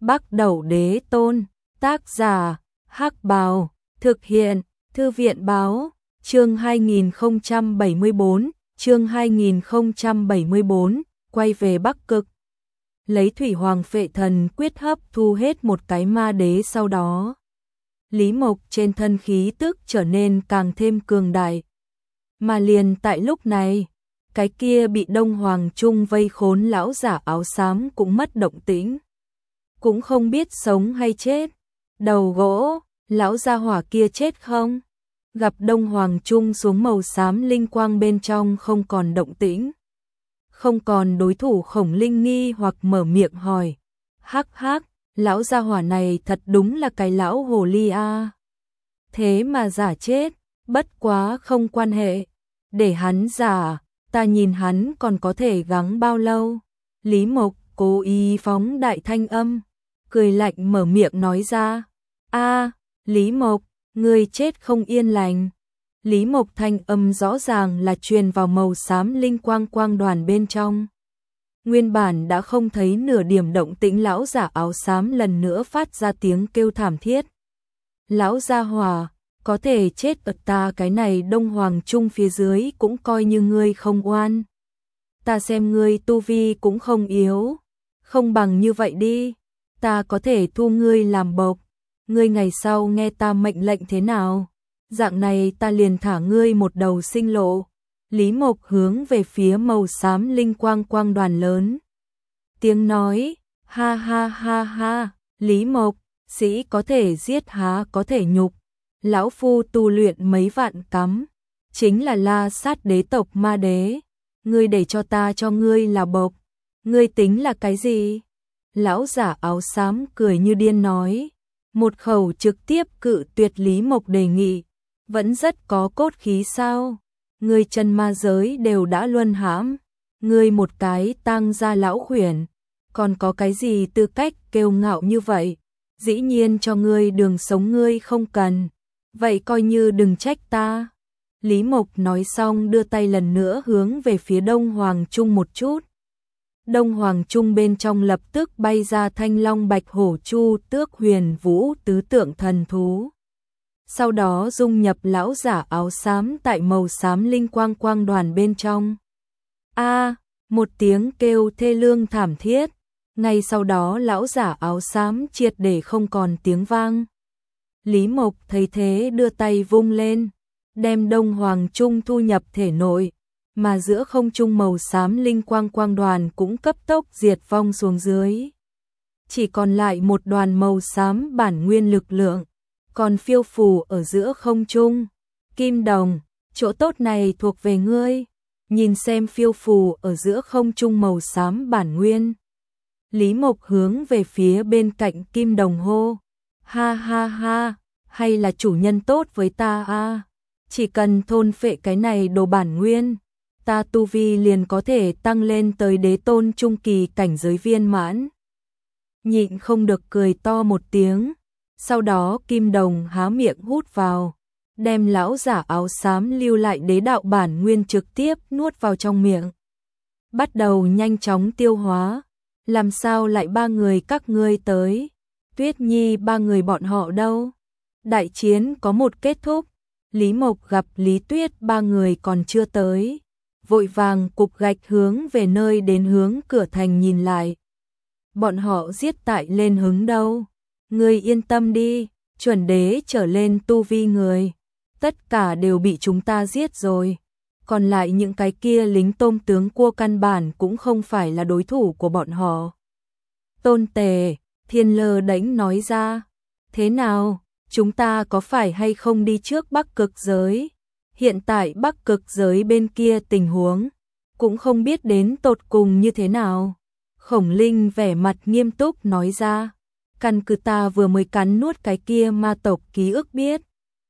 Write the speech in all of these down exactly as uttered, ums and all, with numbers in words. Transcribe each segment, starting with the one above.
Bắc Đẩu Đế Tôn, tác giả, Hắc Bào, thực hiện, Thư viện báo, chương hai nghìn không trăm bảy mươi bốn, chương hai nghìn không trăm bảy mươi bốn, quay về Bắc Cực. Lấy Thủy Hoàng Phệ Thần quyết hấp thu hết một cái ma đế sau đó. Lý Mộc trên thân khí tức trở nên càng thêm cường đại. Mà liền tại lúc này, cái kia bị Đông Hoàng Trung vây khốn lão giả áo xám cũng mất động tĩnh. Cũng không biết sống hay chết. Đầu gỗ, lão gia hỏa kia chết không? Gặp Đông Hoàng Trung xuống màu xám linh quang bên trong không còn động tĩnh. Không còn đối thủ Khổng Linh nghi hoặc mở miệng hỏi. Hắc hắc, lão gia hỏa này thật đúng là cái lão hồ ly a. Thế mà giả chết, bất quá không quan hệ. Để hắn giả, ta nhìn hắn còn có thể gắng bao lâu. Lý Mộc cố ý phóng đại thanh âm, cười lạnh mở miệng nói ra. A, Lý Mộc, ngươi chết không yên lành. Lý Mộc thanh âm rõ ràng là truyền vào màu xám linh quang quang đoàn bên trong. Nguyên bản đã không thấy nửa điểm động tĩnh lão giả áo xám lần nữa phát ra tiếng kêu thảm thiết. Lão gia hỏa, có thể chết ở ta cái này Đông Hoàng Trung phía dưới cũng coi như ngươi không oan. Ta xem ngươi tu vi cũng không yếu. Không bằng như vậy đi, ta có thể thu ngươi làm bộc. Ngươi ngày sau nghe ta mệnh lệnh thế nào? Dạng này ta liền thả ngươi một đầu sinh lộ. Lý Mộc hướng về phía màu xám linh quang quang đoàn lớn. Tiếng nói, ha ha ha ha, Lý Mộc, sĩ có thể giết há có thể nhục. Lão phu tu luyện mấy vạn cắm, chính là La Sát đế tộc ma đế. Ngươi để cho ta cho ngươi là bộc, ngươi tính là cái gì? Lão giả áo xám cười như điên nói. Một khẩu trực tiếp cự tuyệt Lý Mộc đề nghị. Vẫn rất có cốt khí sao? Ngươi chân ma giới đều đã luân hãm. Ngươi một cái tang gia lão khuyển. Còn có cái gì tư cách kiêu ngạo như vậy? Dĩ nhiên cho ngươi đường sống ngươi không cần. Vậy coi như đừng trách ta. Lý Mộc nói xong đưa tay lần nữa hướng về phía Đông Hoàng Trung một chút. Đông Hoàng Trung bên trong lập tức bay ra thanh long bạch hổ chu tước huyền vũ tứ tượng thần thú. Sau đó dung nhập lão giả áo xám tại màu xám linh quang quang đoàn bên trong. A, một tiếng kêu thê lương thảm thiết. Ngay sau đó lão giả áo xám triệt để không còn tiếng vang. Lý Mộc thấy thế đưa tay vung lên, đem Đông Hoàng Trung thu nhập thể nội. Mà giữa không trung màu xám linh quang quang đoàn cũng cấp tốc diệt vong xuống dưới. Chỉ còn lại một đoàn màu xám bản nguyên lực lượng, còn phiêu phù ở giữa không trung. Kim Đồng, chỗ tốt này thuộc về ngươi. Nhìn xem phiêu phù ở giữa không trung màu xám bản nguyên. Lý Mộc hướng về phía bên cạnh Kim Đồng hô. Ha ha ha, hay là chủ nhân tốt với ta a? Chỉ cần thôn phệ cái này đồ bản nguyên, ta tu vi liền có thể tăng lên tới đế tôn trung kỳ cảnh giới viên mãn. Nhịn không được cười to một tiếng. Sau đó Kim Đồng há miệng hút vào, đem lão giả áo xám lưu lại đế đạo bản nguyên trực tiếp nuốt vào trong miệng. Bắt đầu nhanh chóng tiêu hóa. Làm sao lại ba người các ngươi tới? Tuyết Nhi ba người bọn họ đâu? Đại chiến có một kết thúc. Lý Mộc gặp Lý Tuyết ba người còn chưa tới. Vội vàng cục gạch hướng về nơi đến hướng cửa thành nhìn lại. Bọn họ giết tại lên hứng đâu? Ngươi yên tâm đi, chuẩn đế trở lên tu vi người. Tất cả đều bị chúng ta giết rồi. Còn lại những cái kia lính tôm tướng cua căn bản cũng không phải là đối thủ của bọn họ. Tôn Tề, Thiên Lơ đễnh nói ra. Thế nào, chúng ta có phải hay không đi trước Bắc Cực giới? Hiện tại Bắc Cực giới bên kia tình huống, cũng không biết đến tột cùng như thế nào. Khổng Linh vẻ mặt nghiêm túc nói ra. Căn cứ ta vừa mới cắn nuốt cái kia ma tộc ký ức biết.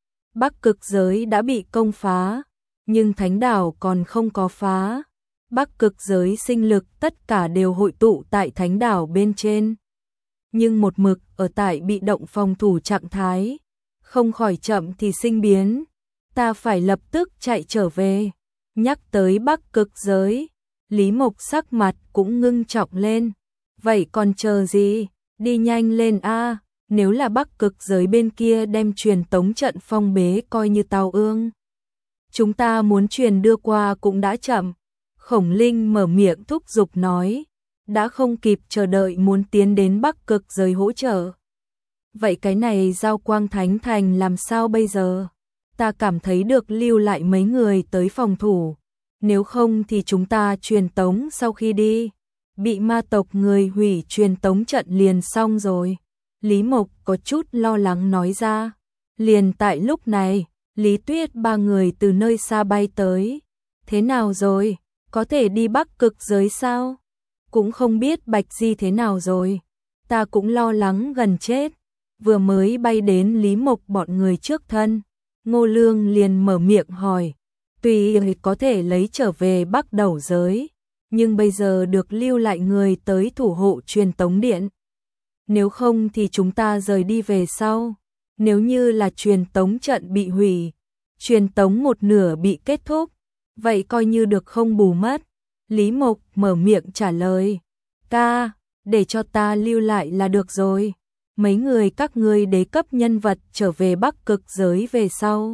Bắc Cực giới đã bị công phá, nhưng Thánh đảo còn không có phá. Bắc Cực giới sinh lực tất cả đều hội tụ tại Thánh đảo bên trên. Nhưng một mực ở tại bị động phòng thủ trạng thái. Không khỏi chậm thì sinh biến. Ta phải lập tức chạy trở về. Nhắc tới Bắc Cực giới, Lý Mộc sắc mặt cũng ngưng trọng lên. Vậy còn chờ gì? Đi nhanh lên a, nếu là Bắc Cực giới bên kia đem truyền tống trận phong bế coi như tao ương. Chúng ta muốn truyền đưa qua cũng đã chậm. Khổng Linh mở miệng thúc giục nói, đã không kịp chờ đợi muốn tiến đến Bắc Cực giới hỗ trợ. Vậy cái này Giao Quang Thánh Thành làm sao bây giờ? Ta cảm thấy được lưu lại mấy người tới phòng thủ. Nếu không thì chúng ta truyền tống sau khi đi. Bị ma tộc người hủy truyền tống trận liền xong rồi. Lý Mộc có chút lo lắng nói ra. Liền tại lúc này, Lý Tuyết ba người từ nơi xa bay tới. Thế nào rồi? Có thể đi Bắc Cực giới sao? Cũng không biết Bạch Di thế nào rồi. Ta cũng lo lắng gần chết. Vừa mới bay đến Lý Mộc bọn người trước thân. Ngô Lương liền mở miệng hỏi. Tuy có thể lấy trở về Bắc Đầu giới, nhưng bây giờ được lưu lại người tới thủ hộ truyền tống điện. Nếu không thì chúng ta rời đi về sau. Nếu như là truyền tống trận bị hủy, truyền tống một nửa bị kết thúc, vậy coi như được không bù mất. Lý Mộc mở miệng trả lời. Ca, để cho ta lưu lại là được rồi. Mấy người các ngươi đế cấp nhân vật trở về Bắc Cực giới về sau.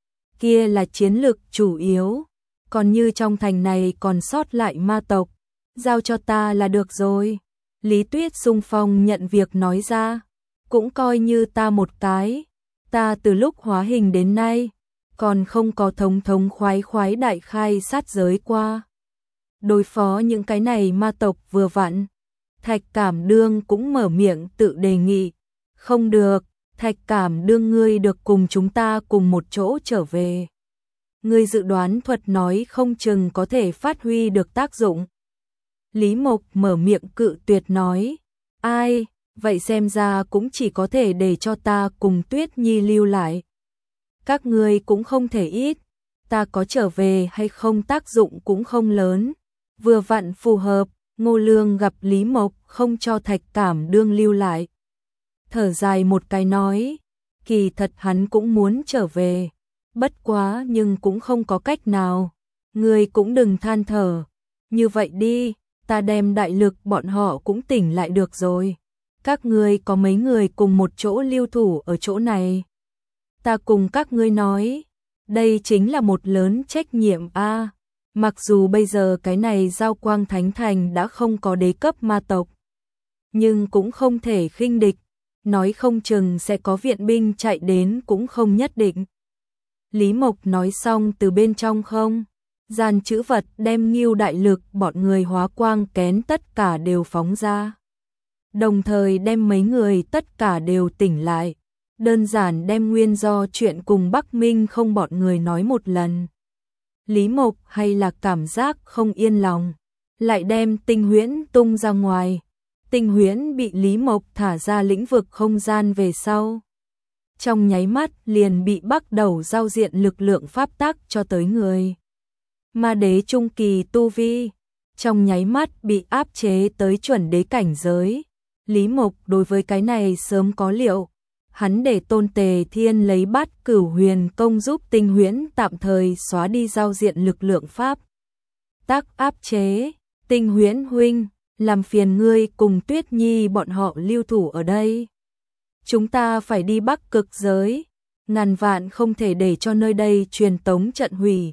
Kia là chiến lực chủ yếu. Còn như trong thành này còn sót lại ma tộc, giao cho ta là được rồi. Lý Tuyết xung phong nhận việc nói ra. Cũng coi như ta một cái. Ta từ lúc hóa hình đến nay, còn không có thống thống khoái khoái đại khai sát giới qua. Đối phó những cái này ma tộc vừa vặn. Thạch Cảm Đương cũng mở miệng tự đề nghị. Không được, Thạch Cảm Đương ngươi được cùng chúng ta cùng một chỗ trở về. Ngươi dự đoán thuật nói không chừng có thể phát huy được tác dụng. Lý Mộc mở miệng cự tuyệt nói. Ai, vậy xem ra cũng chỉ có thể để cho ta cùng Tuyết Nhi lưu lại. Các ngươi cũng không thể ít, ta có trở về hay không tác dụng cũng không lớn. Vừa vặn phù hợp, Ngô Lương gặp Lý Mộc không cho Thạch Cảm Đương lưu lại. Thở dài một cái nói, kỳ thật hắn cũng muốn trở về. Bất quá nhưng cũng không có cách nào. Ngươi cũng đừng than thở. Như vậy đi, ta đem đại lực bọn họ cũng tỉnh lại được rồi. Các ngươi có mấy người cùng một chỗ lưu thủ ở chỗ này. Ta cùng các ngươi nói, đây chính là một lớn trách nhiệm a. Mặc dù bây giờ cái này Giao Quang Thánh Thành đã không có đế cấp ma tộc, nhưng cũng không thể khinh địch. Nói không chừng sẽ có viện binh chạy đến cũng không nhất định. Lý Mộc nói xong từ bên trong không gian chữ vật đem Ngưu đại lực bọn người hóa quang kén tất cả đều phóng ra. Đồng thời đem mấy người tất cả đều tỉnh lại. Đơn giản đem nguyên do chuyện cùng Bắc Minh không bọn người nói một lần. Lý Mộc hay là cảm giác không yên lòng, lại đem Tinh Huyễn tung ra ngoài. Tinh Huyễn bị Lý Mộc thả ra lĩnh vực không gian về sau. Trong nháy mắt liền bị bắt đầu giao diện lực lượng pháp tắc cho tới người. Ma đế trung kỳ tu vi, trong nháy mắt bị áp chế tới chuẩn đế cảnh giới. Lý Mộc đối với cái này sớm có liệu. Hắn để Tôn Tề Thiên lấy Bát Cửu Huyền công giúp Tinh Huyễn tạm thời xóa đi giao diện lực lượng pháp tắc áp chế. Tinh Huyễn huynh, làm phiền ngươi cùng Tuyết Nhi bọn họ lưu thủ ở đây. Chúng ta phải đi Bắc Cực giới, ngàn vạn không thể để cho nơi đây truyền tống trận hủy.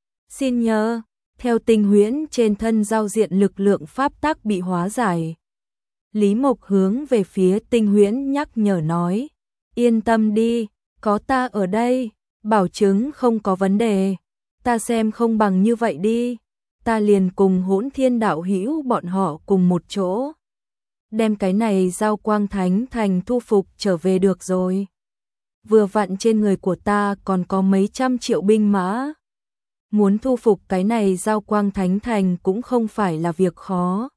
Xin nhớ, theo Tinh Huyễn trên thân giao diện lực lượng pháp tắc bị hóa giải. Lý Mộc hướng về phía Tinh Huyễn nhắc nhở nói, yên tâm đi, có ta ở đây, bảo chứng không có vấn đề. Ta xem không bằng như vậy đi, ta liền cùng Hỗn Thiên đạo hữu bọn họ cùng một chỗ. Đem cái này Giao Quang Thánh Thành thu phục trở về được rồi. Vừa vặn trên người của ta còn có mấy trăm triệu binh mã. Muốn thu phục cái này Giao Quang Thánh Thành cũng không phải là việc khó.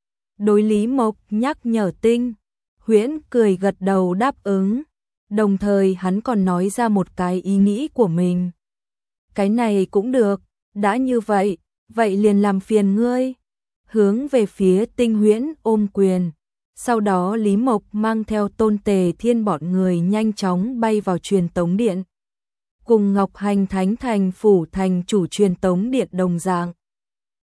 Đối Lý Mộc nhắc nhở Tinh Huyễn cười gật đầu đáp ứng. Đồng thời hắn còn nói ra một cái ý nghĩ của mình. Cái này cũng được, đã như vậy, vậy liền làm phiền ngươi. Hướng về phía Tinh Huyễn ôm quyền. Sau đó Lý Mộc mang theo Tôn Tề Thiên bọn người nhanh chóng bay vào truyền tống điện. Cùng Ngọc Hành Thánh Thành phủ thành chủ truyền tống điện đồng dạng.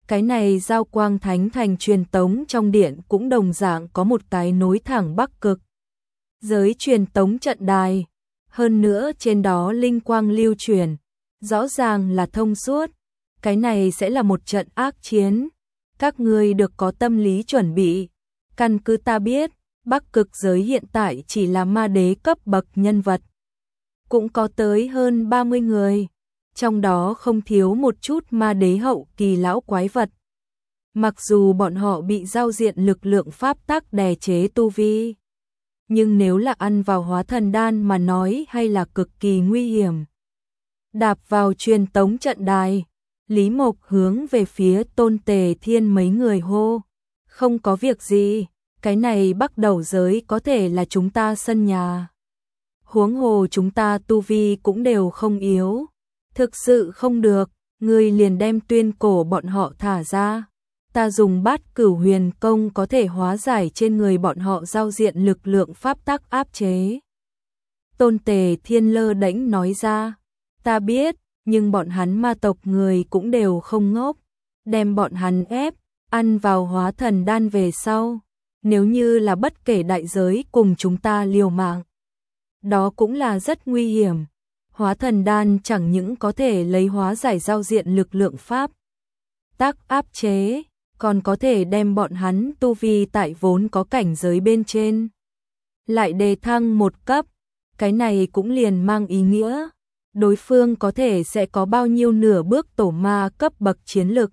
Cái này giao quang thánh thành truyền tống trong điện cũng đồng dạng có một cái nối thẳng Bắc Cực giới truyền tống trận đài, hơn nữa trên đó linh quang lưu truyền, rõ ràng là thông suốt. Cái này sẽ là một trận ác chiến, các ngươi được có tâm lý chuẩn bị. Căn cứ ta biết, Bắc Cực giới hiện tại chỉ là ma đế cấp bậc nhân vật, cũng có tới hơn ba mươi người, trong đó không thiếu một chút ma đế hậu kỳ lão quái vật. Mặc dù bọn họ bị giao diện lực lượng pháp tắc đè chế tu vi, nhưng nếu là ăn vào hóa thần đan mà nói hay là cực kỳ nguy hiểm. Đạp vào truyền tống trận đài, Lý Mộc hướng về phía Tôn Tề Thiên mấy người hô, không có việc gì, cái này Bắc Đầu giới có thể là chúng ta sân nhà. Huống hồ chúng ta tu vi cũng đều không yếu, thực sự không được, ngươi liền đem tuyên cổ bọn họ thả ra. Ta dùng bát cửu huyền công có thể hóa giải trên người bọn họ giao diện lực lượng pháp tắc áp chế. Tôn Tề Thiên lơ đễnh nói ra, ta biết, nhưng bọn hắn ma tộc người cũng đều không ngốc, đem bọn hắn ép, ăn vào hóa thần đan về sau, nếu như là bất kể đại giới cùng chúng ta liều mạng, đó cũng là rất nguy hiểm. Hóa thần đan chẳng những có thể lấy hóa giải giao diện lực lượng pháp tắc áp chế, còn có thể đem bọn hắn tu vi tại vốn có cảnh giới bên trên lại đề thăng một cấp. Cái này cũng liền mang ý nghĩa đối phương có thể sẽ có bao nhiêu nửa bước tổ ma cấp bậc chiến lực.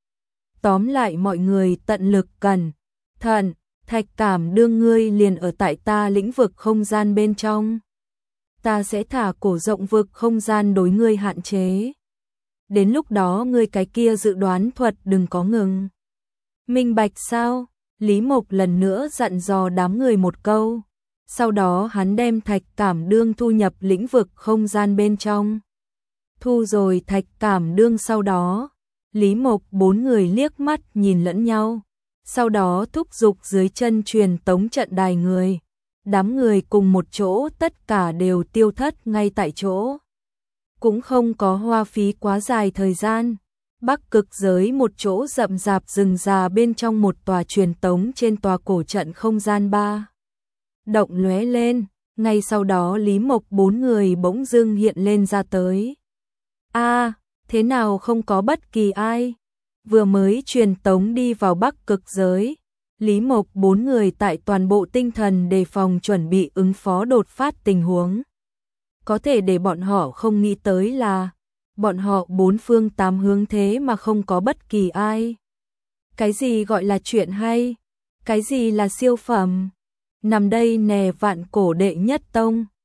Tóm lại mọi người tận lực cẩn thận, Thạch Cảm đương ngươi liền ở tại ta lĩnh vực không gian bên trong. Ta sẽ thả cổ rộng vực không gian đối ngươi hạn chế. Đến lúc đó ngươi cái kia dự đoán thuật đừng có ngừng. Minh bạch sao? Lý Mộc lần nữa dặn dò đám người một câu. Sau đó hắn đem Thạch Cảm đương thu nhập lĩnh vực không gian bên trong. Thu rồi Thạch Cảm đương sau đó, Lý Mộc bốn người liếc mắt nhìn lẫn nhau. Sau đó thúc giục dưới chân truyền tống trận đài người. Đám người cùng một chỗ tất cả đều tiêu thất ngay tại chỗ. Cũng không có hoa phí quá dài thời gian. Bắc Cực giới một chỗ rậm rạp rừng già bên trong một tòa truyền tống trên tòa cổ trận không gian ba. Động lóe lên, ngay sau đó Lý Mộc bốn người bỗng dưng hiện lên ra tới. A, thế nào không có bất kỳ ai? Vừa mới truyền tống đi vào Bắc Cực giới, Lý Mộc bốn người tại toàn bộ tinh thần đề phòng chuẩn bị ứng phó đột phát tình huống. Có thể để bọn họ không nghĩ tới là bọn họ bốn phương tám hướng thế mà không có bất kỳ ai. Cái gì gọi là chuyện hay? Cái gì là siêu phẩm? Nằm đây nè vạn cổ đệ nhất tông.